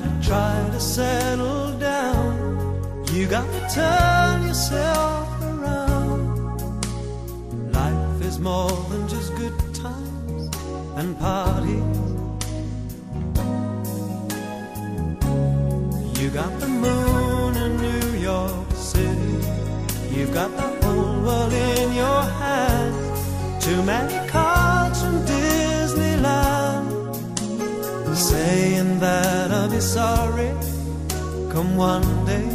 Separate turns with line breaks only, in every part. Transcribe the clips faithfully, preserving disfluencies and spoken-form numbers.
to try to settle down. You got to turn yourself around. Life is more than just good times and parties. You got the moon in New York City. You've got the whole world in your hands. Too many cards from Disneyland, saying that I'll be sorry come one day.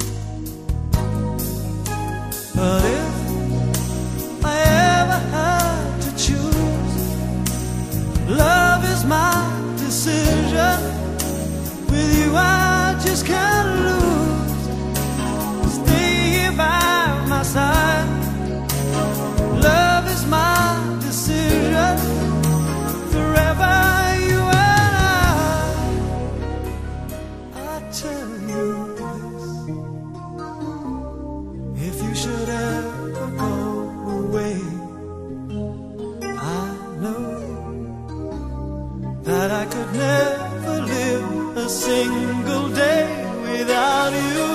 But if I ever had to choose, love is my decision. With you I just can't lose. Stay here by my side. Love is my decision. Forever you and I. I tell you this, if you should ever go away, I know that I could never live a single day without you.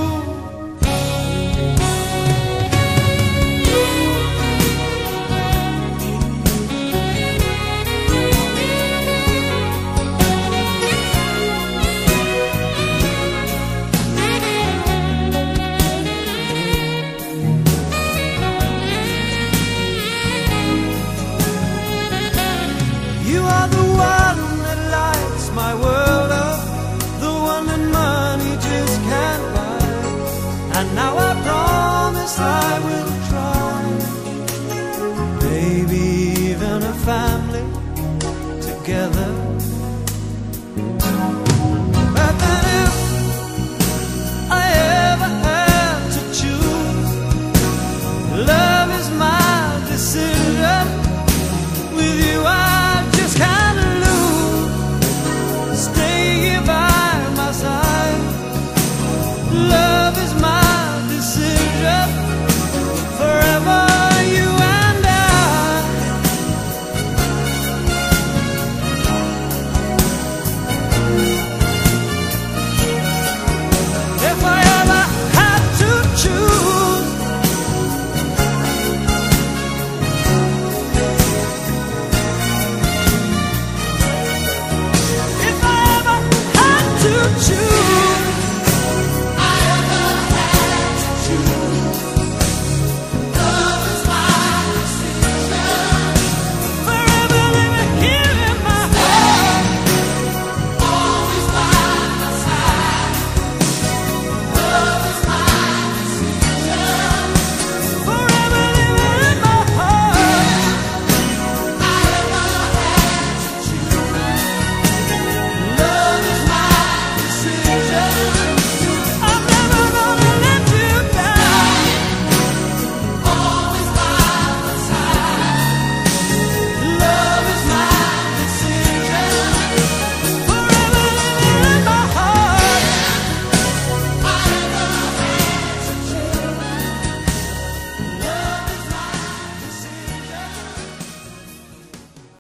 You are the one that lights my world up, the one that money just can't buy. And now I promise I will try. Maybe even a family together. But then if I ever had to choose, love is my decision. With you I just can't lose. Stay here by my side. Love is my decision. Forever you and I. If I ever had to choose, if I ever had to choose.